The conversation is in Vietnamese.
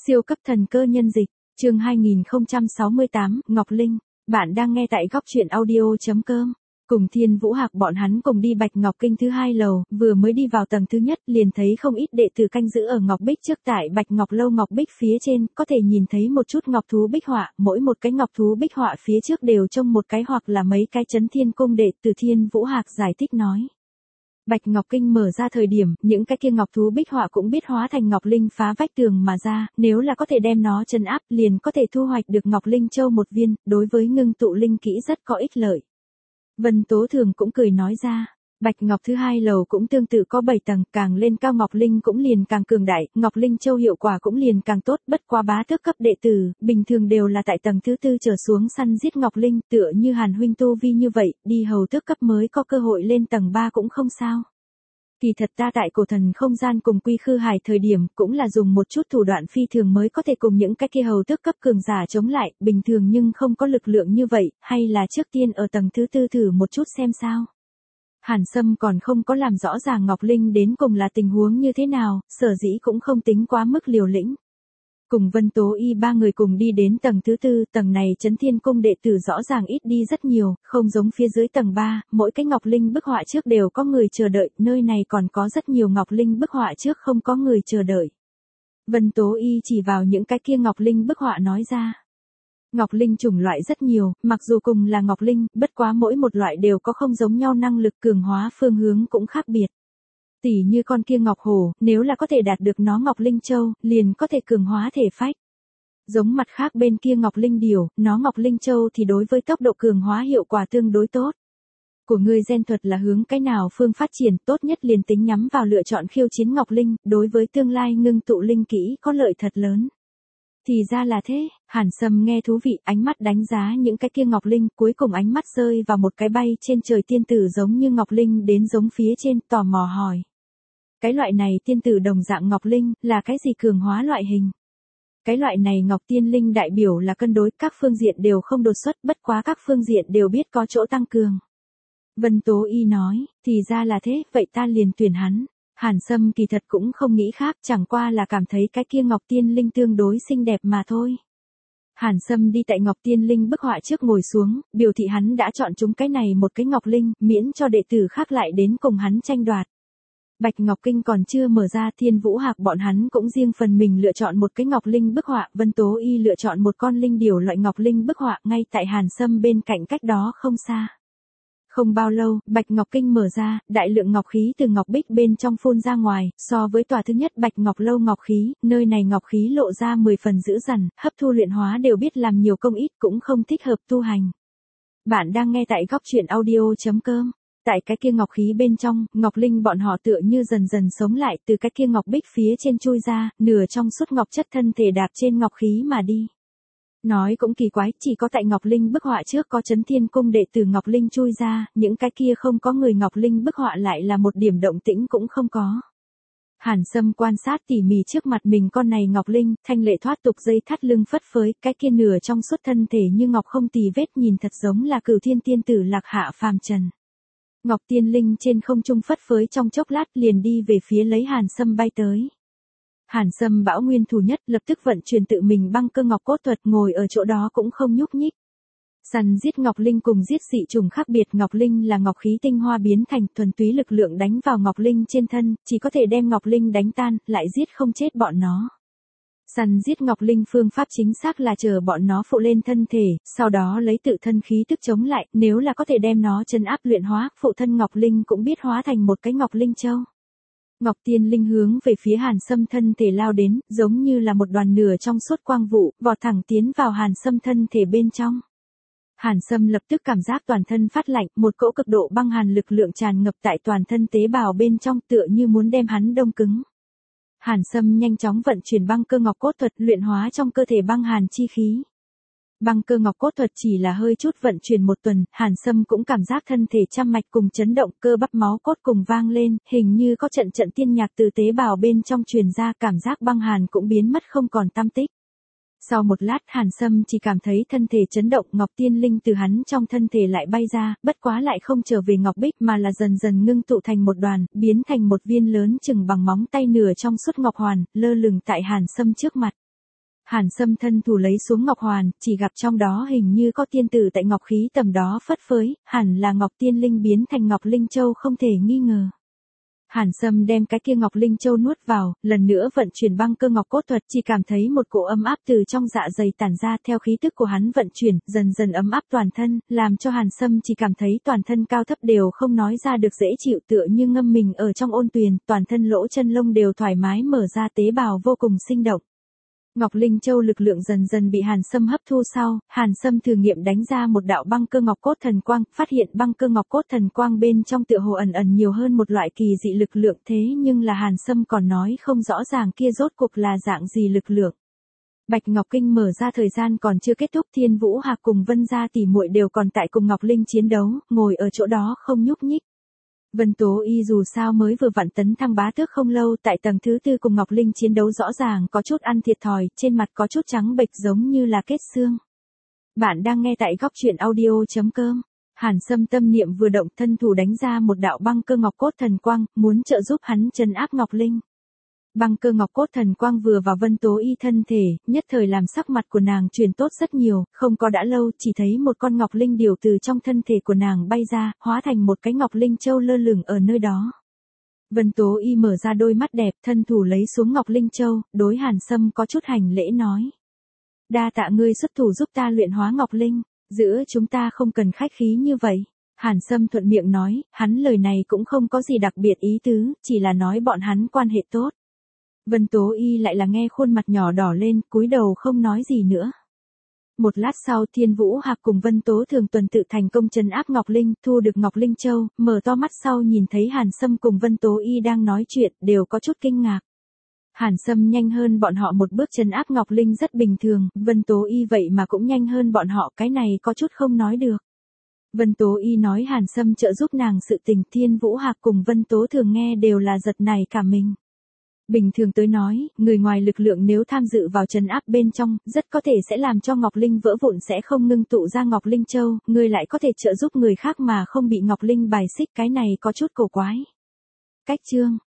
Siêu cấp thần cơ nhân dịch, chương 2068, Ngọc Linh. Bạn đang nghe tại góc truyện audio.com. Cùng Thiên Vũ Hạc bọn hắn cùng đi Bạch Ngọc Kinh thứ 2 lầu, vừa mới đi vào tầng thứ nhất liền thấy không ít đệ tử canh giữ ở Ngọc Bích trước tại Bạch Ngọc Lâu Ngọc Bích phía trên, có thể nhìn thấy một chút ngọc thú bích họa, mỗi một cái ngọc thú bích họa phía trước đều trông một cái hoặc là mấy cái chấn thiên cung đệ tử. Thiên Vũ Hạc giải thích nói. Bạch Ngọc Kinh mở ra thời điểm, những cái kia ngọc thú bích họa cũng biết hóa thành ngọc linh phá vách tường mà ra, nếu là có thể đem nó trấn áp, liền có thể thu hoạch được ngọc linh châu một viên, đối với ngưng tụ linh kỹ rất có ích lợi. Vân Tố Thường cũng cười nói ra, Bạch Ngọc thứ 2 lầu cũng tương tự có 7 tầng, càng lên cao ngọc linh cũng liền càng cường đại, ngọc linh châu hiệu quả cũng liền càng tốt, bất quá bá tước cấp đệ tử, bình thường đều là tại tầng thứ 4 trở xuống săn giết ngọc linh, tựa như Hàn huynh tu vi như vậy, đi hầu tước cấp mới có cơ hội lên tầng 3 cũng không sao. Kỳ thật ta tại cổ thần không gian cùng Quy Khư Hải thời điểm cũng là dùng một chút thủ đoạn phi thường mới có thể cùng những cái kia hầu tước cấp cường giả chống lại, bình thường nhưng không có lực lượng như vậy, hay là trước tiên ở tầng thứ 4 thử một chút xem sao. Hàn Sâm còn không có làm rõ ràng Ngọc Linh đến cùng là tình huống như thế nào, sở dĩ cũng không tính quá mức liều lĩnh. Cùng Vân Tố Y ba người cùng đi đến tầng thứ 4, tầng này Chấn Thiên Cung đệ tử rõ ràng ít đi rất nhiều, không giống phía dưới tầng 3, mỗi cái Ngọc Linh bức họa trước đều có người chờ đợi, nơi này còn có rất nhiều Ngọc Linh bức họa trước không có người chờ đợi. Vân Tố Y chỉ vào những cái kia Ngọc Linh bức họa nói ra. Ngọc Linh chủng loại rất nhiều, mặc dù cùng là Ngọc Linh, bất quá mỗi một loại đều có không giống nhau năng lực cường hóa phương hướng cũng khác biệt. Tỉ như con kia Ngọc Hổ, nếu là có thể đạt được nó Ngọc Linh Châu, liền có thể cường hóa thể phách. Giống mặt khác bên kia Ngọc Linh Điểu, nó Ngọc Linh Châu thì đối với tốc độ cường hóa hiệu quả tương đối tốt. Của ngươi gen thuật là hướng cái nào phương phát triển, tốt nhất liền tính nhắm vào lựa chọn khiêu chiến Ngọc Linh, đối với tương lai ngưng tụ linh kỹ có lợi thật lớn. Thì ra là thế, Hàn Sâm nghe thú vị, ánh mắt đánh giá những cái kia Ngọc Linh, cuối cùng ánh mắt rơi vào một cái bay trên trời tiên tử giống như Ngọc Linh đến giống phía trên, tò mò hỏi. Cái loại này tiên tử đồng dạng Ngọc Linh, là cái gì cường hóa loại hình? Cái loại này Ngọc Tiên Linh đại biểu là cân đối, các phương diện đều không đột xuất, bất quá các phương diện đều biết có chỗ tăng cường. Vân Tố Y nói, thì ra là thế, vậy ta liền tuyển hắn. Hàn Sâm kỳ thật cũng không nghĩ khác, chẳng qua là cảm thấy cái kia Ngọc Tiên Linh tương đối xinh đẹp mà thôi. Hàn Sâm đi tại Ngọc Tiên Linh bức họa trước ngồi xuống, biểu thị hắn đã chọn chúng cái này một cái Ngọc Linh, miễn cho đệ tử khác lại đến cùng hắn tranh đoạt. Bạch Ngọc Kinh còn chưa mở ra, Thiên Vũ Hạc bọn hắn cũng riêng phần mình lựa chọn một cái Ngọc Linh bức họa, Vân Tố Y lựa chọn một con linh điểu loại Ngọc Linh bức họa, ngay tại Hàn Sâm bên cạnh cách đó không xa. Không bao lâu, Bạch Ngọc Kinh mở ra, đại lượng ngọc khí từ Ngọc Bích bên trong phun ra ngoài, so với tòa thứ nhất Bạch Ngọc Lâu ngọc khí, nơi này ngọc khí lộ ra 10 phần dữ dằn, hấp thu luyện hóa đều biết làm nhiều công ít cũng không thích hợp tu hành. Bạn đang nghe tại góc truyện audio.com. Tại cái kia ngọc khí bên trong, Ngọc Linh bọn họ tựa như dần dần sống lại, từ cái kia ngọc bích phía trên chui ra, nửa trong suốt ngọc chất thân thể đạp trên ngọc khí mà đi. Nói cũng kỳ quái, chỉ có tại Ngọc Linh bức họa trước có Chấn Thiên Cung đệ tử Ngọc Linh chui ra, những cái kia không có người Ngọc Linh bức họa lại là một điểm động tĩnh cũng không có. Hàn Sâm quan sát tỉ mỉ trước mặt mình con này Ngọc Linh, thanh lệ thoát tục dây thắt lưng phất phới, cái kia nửa trong suốt thân thể như ngọc không tì vết nhìn thật giống là Cửu Thiên tiên tử lạc hạ phàm trần. Ngọc Tiên Linh trên không trung phất phới trong chốc lát liền đi về phía lấy Hàn Sâm bay tới. Hàn Sâm bão nguyên thủ nhất lập tức vận chuyển tự mình băng cơ ngọc cốt thuật, ngồi ở chỗ đó cũng không nhúc nhích. Săn giết Ngọc Linh cùng giết dị trùng khác biệt, Ngọc Linh là ngọc khí tinh hoa biến thành, thuần túy lực lượng đánh vào Ngọc Linh trên thân, chỉ có thể đem Ngọc Linh đánh tan, lại giết không chết bọn nó. Săn giết Ngọc Linh phương pháp chính xác là chờ bọn nó phụ lên thân thể, sau đó lấy tự thân khí tức chống lại, nếu là có thể đem nó trấn áp luyện hóa, phụ thân Ngọc Linh cũng biết hóa thành một cái Ngọc Linh Châu. Ngọc Tiên Linh hướng về phía Hàn Sâm thân thể lao đến, giống như là một đoàn nửa trong suốt quang vụ, vọt thẳng tiến vào Hàn Sâm thân thể bên trong. Hàn Sâm lập tức cảm giác toàn thân phát lạnh, một cỗ cực độ băng hàn lực lượng tràn ngập tại toàn thân tế bào bên trong, tựa như muốn đem hắn đông cứng. Hàn Sâm nhanh chóng vận chuyển băng cơ ngọc cốt thuật, luyện hóa trong cơ thể băng hàn chi khí. Băng cơ ngọc cốt thuật chỉ là hơi chút vận chuyển một tuần, Hàn Sâm cũng cảm giác thân thể trăm mạch cùng chấn động, cơ bắp máu cốt cùng vang lên, hình như có trận trận tiên nhạc từ tế bào bên trong truyền ra, cảm giác băng hàn cũng biến mất không còn tăm tích. Sau một lát Hàn Sâm chỉ cảm thấy thân thể chấn động, Ngọc Tiên Linh từ hắn trong thân thể lại bay ra, bất quá lại không trở về Ngọc Bích mà là dần dần ngưng tụ thành một đoàn, biến thành một viên lớn chừng bằng móng tay nửa trong suốt ngọc hoàn, lơ lửng tại Hàn Sâm trước mặt. Hàn Sâm thân thủ lấy xuống ngọc hoàn, chỉ gặp trong đó hình như có tiên tử tại ngọc khí tầm đó phất phới, hẳn là ngọc tiên linh biến thành ngọc linh châu không thể nghi ngờ. Hàn Sâm đem cái kia ngọc linh châu nuốt vào, lần nữa vận chuyển băng cơ ngọc cốt thuật, chỉ cảm thấy một cỗ ấm áp từ trong dạ dày tản ra, theo khí tức của hắn vận chuyển, dần dần ấm áp toàn thân, làm cho Hàn Sâm chỉ cảm thấy toàn thân cao thấp đều không nói ra được dễ chịu, tựa như ngâm mình ở trong ôn tuyền, toàn thân lỗ chân lông đều thoải mái mở ra, tế bào vô cùng sinh động. Ngọc Linh Châu lực lượng dần dần bị Hàn Sâm hấp thu sau, Hàn Sâm thử nghiệm đánh ra một đạo băng cơ ngọc cốt thần quang, phát hiện băng cơ ngọc cốt thần quang bên trong tựa hồ ẩn ẩn nhiều hơn một loại kỳ dị lực lượng, thế nhưng là Hàn Sâm còn nói không rõ ràng kia rốt cuộc là dạng gì lực lượng. Bạch Ngọc Kinh mở ra thời gian còn chưa kết thúc, Thiên Vũ Hạc cùng Vân gia tỷ muội đều còn tại cùng Ngọc Linh chiến đấu, ngồi ở chỗ đó không nhúc nhích. Vân Tố Y dù sao mới vừa vặn tấn thăng bá tước không lâu, tại tầng thứ 4 cùng Ngọc Linh chiến đấu rõ ràng có chút ăn thiệt thòi, trên mặt có chút trắng bệch giống như là kết xương. Bạn đang nghe tại góc truyện audio.com. Hàn Sâm tâm niệm vừa động, thân thủ đánh ra một đạo băng cơ ngọc cốt thần quang, muốn trợ giúp hắn trấn áp Ngọc Linh. Băng cơ ngọc cốt thần quang vừa vào Vân Tố Y thân thể, nhất thời làm sắc mặt của nàng chuyển tốt rất nhiều, không có đã lâu, chỉ thấy một con ngọc linh điểu từ trong thân thể của nàng bay ra, hóa thành một cái ngọc linh châu lơ lửng ở nơi đó. Vân Tố Y mở ra đôi mắt đẹp, thân thủ lấy xuống ngọc linh châu, đối Hàn Sâm có chút hành lễ nói: "Đa tạ ngươi xuất thủ giúp ta luyện hóa ngọc linh, giữa chúng ta không cần khách khí như vậy." Hàn Sâm thuận miệng nói, hắn lời này cũng không có gì đặc biệt ý tứ, chỉ là nói bọn hắn quan hệ tốt. Vân Tố Y lại là nghe khuôn mặt nhỏ đỏ lên, cúi đầu không nói gì nữa. Một lát sau, Thiên Vũ Hạc cùng Vân Tố Thường tuần tự thành công trấn áp Ngọc Linh, thu được Ngọc Linh Châu, mở to mắt sau nhìn thấy Hàn Sâm cùng Vân Tố Y đang nói chuyện, đều có chút kinh ngạc. Hàn Sâm nhanh hơn bọn họ một bước trấn áp Ngọc Linh rất bình thường, Vân Tố Y vậy mà cũng nhanh hơn bọn họ, cái này có chút không nói được. Vân Tố Y nói Hàn Sâm trợ giúp nàng sự tình, Thiên Vũ Hạc cùng Vân Tố Thường nghe đều là giật nảy cả mình. Bình thường tới nói, người ngoài lực lượng nếu tham dự vào trấn áp bên trong, rất có thể sẽ làm cho Ngọc Linh vỡ vụn, sẽ không ngưng tụ ra Ngọc Linh Châu, người lại có thể trợ giúp người khác mà không bị Ngọc Linh bài xích, cái này có chút cổ quái. Cách chương